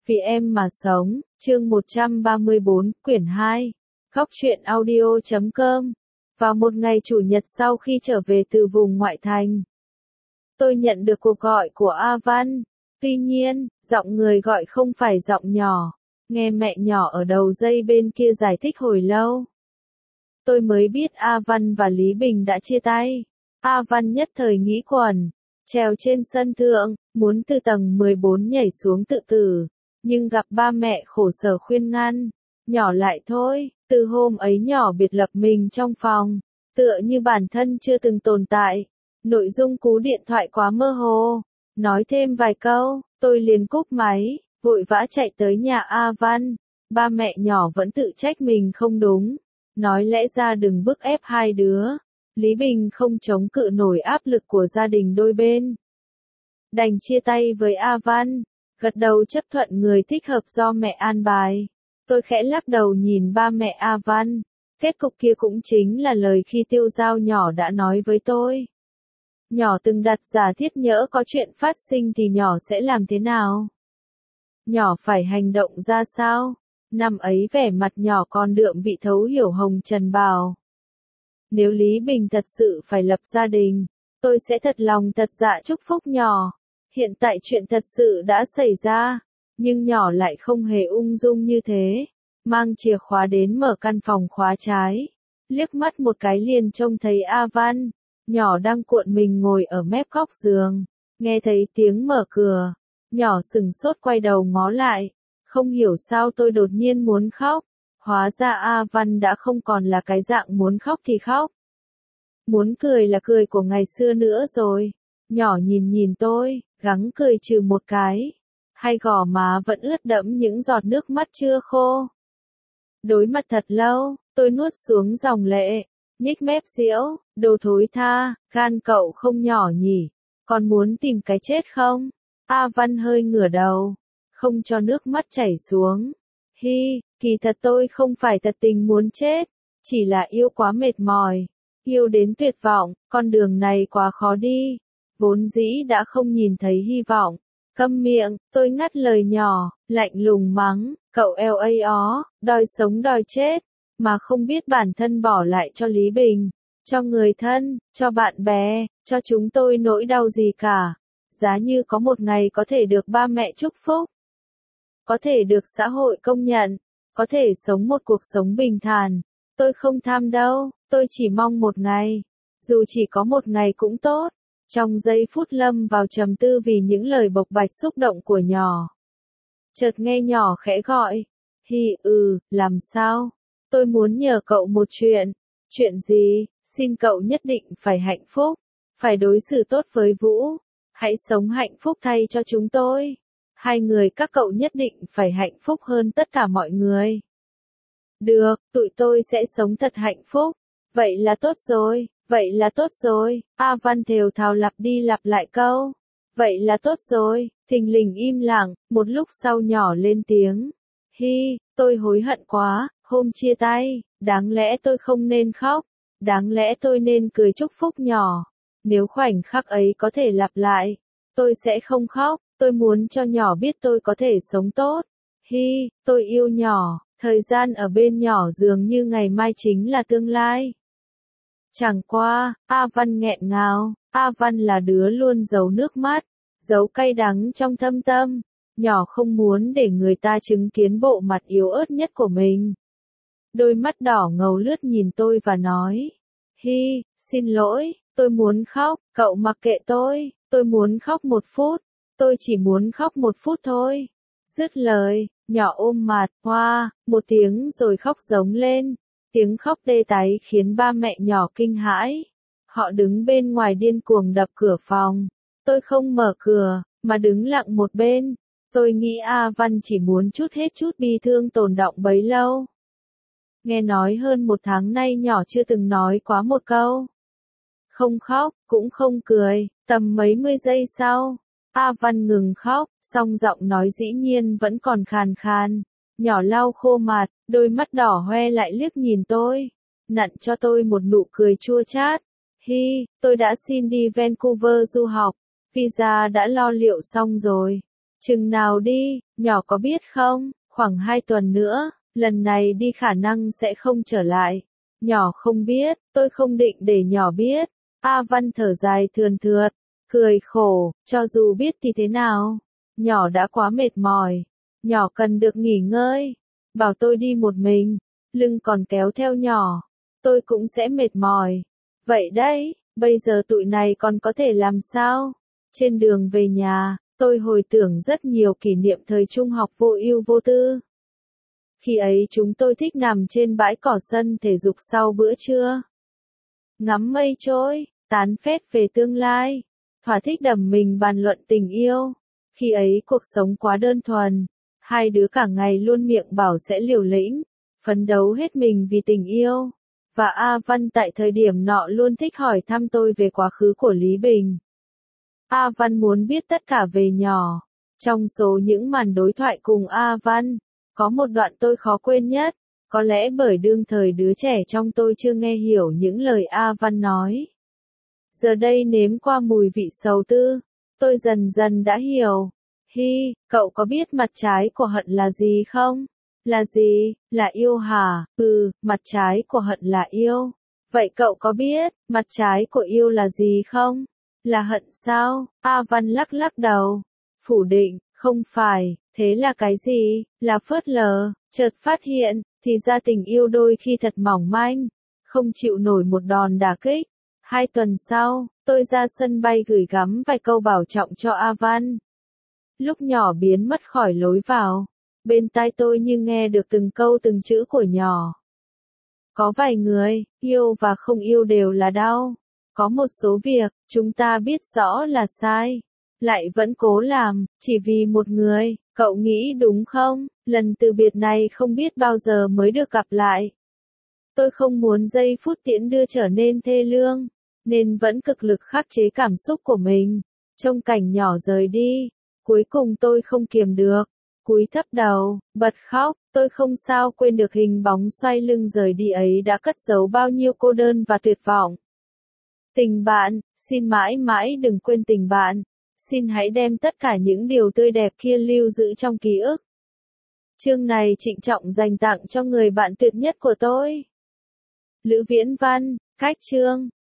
Vì em mà sống, chương 134, quyển 2. Góc truyện audio.com. Vào một ngày chủ nhật sau khi trở về từ vùng ngoại thành, tôi nhận được cuộc gọi của A Văn. Tuy nhiên, giọng người gọi không phải giọng nhỏ. Nghe mẹ nhỏ ở đầu dây bên kia giải thích hồi lâu, tôi mới biết A Văn và Lý Bình đã chia tay. A Văn nhất thời nghĩ quẩn, trèo trên sân thượng, muốn từ tầng 14 nhảy xuống tự tử, nhưng gặp ba mẹ khổ sở khuyên ngăn, nhỏ lại thôi. Từ hôm ấy nhỏ biệt lập mình trong phòng, tựa như bản thân chưa từng tồn tại. Nội dung cú điện thoại quá mơ hồ, nói thêm vài câu, tôi liền cúp máy, vội vã chạy tới nhà A Văn. Ba mẹ nhỏ vẫn tự trách mình không đúng, nói lẽ ra đừng bức ép hai đứa. Lý Bình không chống cự nổi áp lực của gia đình đôi bên, đành chia tay với A Văn, gật đầu chấp thuận người thích hợp do mẹ an bài. Tôi khẽ lắc đầu nhìn ba mẹ A Văn, kết cục kia cũng chính là lời khi Tiêu Giao nhỏ đã nói với tôi. Nhỏ từng đặt giả thiết nhỡ có chuyện phát sinh thì nhỏ sẽ làm thế nào? Nhỏ phải hành động ra sao? Năm ấy vẻ mặt nhỏ còn đượm vị thấu hiểu hồng trần bào. Nếu Lý Bình thật sự phải lập gia đình, tôi sẽ thật lòng thật dạ chúc phúc nhỏ. Hiện tại chuyện thật sự đã xảy ra, nhưng nhỏ lại không hề ung dung như thế. Mang chìa khóa đến mở căn phòng khóa trái, liếc mắt một cái liền trông thấy A Văn. Nhỏ đang cuộn mình ngồi ở mép góc giường, nghe thấy tiếng mở cửa, nhỏ sửng sốt quay đầu ngó lại, không hiểu sao tôi đột nhiên muốn khóc. Hóa ra A Văn đã không còn là cái dạng muốn khóc thì khóc, muốn cười là cười của ngày xưa nữa rồi. Nhỏ nhìn nhìn tôi, gắng cười trừ một cái, hai gò má vẫn ướt đẫm những giọt nước mắt chưa khô. Đối mặt thật lâu, tôi nuốt xuống dòng lệ, nhếch mép giễu, đồ thối tha, gan cậu không nhỏ nhỉ, còn muốn tìm cái chết không? A Văn hơi ngửa đầu, không cho nước mắt chảy xuống. Hi, kỳ thật tôi không phải thật tình muốn chết, chỉ là yêu quá mệt mỏi, yêu đến tuyệt vọng, con đường này quá khó đi, vốn dĩ đã không nhìn thấy hy vọng. Câm miệng, tôi ngắt lời nhỏ, lạnh lùng mắng, cậu eo ây ó, đòi sống đòi chết, mà không biết bản thân bỏ lại cho Lý Bình, cho người thân, cho bạn bè, cho chúng tôi nỗi đau gì cả. Giá như có một ngày có thể được ba mẹ chúc phúc, có thể được xã hội công nhận, có thể sống một cuộc sống bình thản, tôi không tham đâu, tôi chỉ mong một ngày, dù chỉ có một ngày cũng tốt. Trong giây phút lâm vào trầm tư vì những lời bộc bạch xúc động của nhỏ, chợt nghe nhỏ khẽ gọi, Hi, làm sao? Tôi muốn nhờ cậu một chuyện. Chuyện gì? Xin cậu nhất định phải hạnh phúc, phải đối xử tốt với Vũ, hãy sống hạnh phúc thay cho chúng tôi. Hai người các cậu nhất định phải hạnh phúc hơn tất cả mọi người. Được, tụi tôi sẽ sống thật hạnh phúc. Vậy là tốt rồi, vậy là tốt rồi. A Văn thều thào lặp đi lặp lại câu. Vậy là tốt rồi. Thình lình im lặng, một lúc sau nhỏ lên tiếng. Hi, tôi hối hận quá, hôm chia tay, đáng lẽ tôi không nên khóc, đáng lẽ tôi nên cười chúc phúc nhỏ. Nếu khoảnh khắc ấy có thể lặp lại, tôi sẽ không khóc, tôi muốn cho nhỏ biết tôi có thể sống tốt. Hi, tôi yêu nhỏ, thời gian ở bên nhỏ dường như ngày mai chính là tương lai. Chẳng qua, A Văn nghẹn ngào, A Văn là đứa luôn giấu nước mắt, giấu cay đắng trong thâm tâm. Nhỏ không muốn để người ta chứng kiến bộ mặt yếu ớt nhất của mình. Đôi mắt đỏ ngầu lướt nhìn tôi và nói, Hi, xin lỗi, tôi muốn khóc, cậu mặc kệ tôi muốn khóc một phút, tôi chỉ muốn khóc một phút thôi. Dứt lời, nhỏ ôm mặt, hoa, một tiếng rồi khóc giống lên. Tiếng khóc tê tái khiến ba mẹ nhỏ kinh hãi. Họ đứng bên ngoài điên cuồng đập cửa phòng. Tôi không mở cửa, mà đứng lặng một bên. Tôi nghĩ A Văn chỉ muốn trút hết chút bi thương tồn đọng bấy lâu. Nghe nói hơn một tháng nay nhỏ chưa từng nói quá một câu. Không khóc, cũng không cười, tầm mấy mươi giây sau, A Văn ngừng khóc, song giọng nói dĩ nhiên vẫn còn khàn khàn. Nhỏ lau khô mặt, đôi mắt đỏ hoe lại liếc nhìn tôi, nặn cho tôi một nụ cười chua chát. Hi, tôi đã xin đi Vancouver du học, visa đã lo liệu xong rồi. Chừng nào đi, nhỏ có biết không, khoảng 2 tuần nữa, lần này đi khả năng sẽ không trở lại. Nhỏ không biết, tôi không định để nhỏ biết. A Văn thở dài thườn thượt, cười khổ, cho dù biết thì thế nào. Nhỏ đã quá mệt mỏi. Nhỏ cần được nghỉ ngơi. Bảo tôi đi một mình, lưng còn kéo theo nhỏ. Tôi cũng sẽ mệt mỏi. Vậy đấy, bây giờ tụi này còn có thể làm sao? Trên đường về nhà, tôi hồi tưởng rất nhiều kỷ niệm thời trung học vô ưu vô tư. Khi ấy chúng tôi thích nằm trên bãi cỏ sân thể dục sau bữa trưa. Ngắm mây trôi, tán phét về tương lai. Thỏa thích đắm mình bàn luận tình yêu. Khi ấy cuộc sống quá đơn thuần. Hai đứa cả ngày luôn miệng bảo sẽ liều lĩnh, phấn đấu hết mình vì tình yêu. Và A Văn tại thời điểm nọ luôn thích hỏi thăm tôi về quá khứ của Lý Bình. A Văn muốn biết tất cả về nhỏ. Trong số những màn đối thoại cùng A Văn, có một đoạn tôi khó quên nhất, có lẽ bởi đương thời đứa trẻ trong tôi chưa nghe hiểu những lời A Văn nói. Giờ đây nếm qua mùi vị sầu tư, tôi dần dần đã hiểu. Hi, cậu có biết mặt trái của hận là gì không? Là gì? Là yêu hả? Mặt trái của hận là yêu. Vậy cậu có biết, mặt trái của yêu là gì không? Là hận sao? A Văn lắc lắc đầu. Phủ định, không phải, thế là cái gì? Là phớt lờ, chợt phát hiện, thì ra tình yêu đôi khi thật mỏng manh, không chịu nổi một đòn đả kích. 2 tuần sau, tôi ra sân bay gửi gắm vài câu bảo trọng cho A Văn. Lúc nhỏ biến mất khỏi lối vào, bên tai tôi như nghe được từng câu từng chữ của nhỏ. Có vài người, yêu và không yêu đều là đau. Có một số việc, chúng ta biết rõ là sai, lại vẫn cố làm, chỉ vì một người, cậu nghĩ đúng không? Lần từ biệt này không biết bao giờ mới được gặp lại. Tôi không muốn giây phút tiễn đưa trở nên thê lương, nên vẫn cực lực khắc chế cảm xúc của mình. Trông cảnh nhỏ rời đi, cuối cùng tôi không kiềm được, cúi thấp đầu, bật khóc. Tôi không sao quên được hình bóng xoay lưng rời đi ấy đã cất giấu bao nhiêu cô đơn và tuyệt vọng. Tình bạn, xin mãi mãi đừng quên tình bạn. Xin hãy đem tất cả những điều tươi đẹp kia lưu giữ trong ký ức. Chương này trịnh trọng dành tặng cho người bạn tuyệt nhất của tôi. Lữ Viễn Văn, cách chương.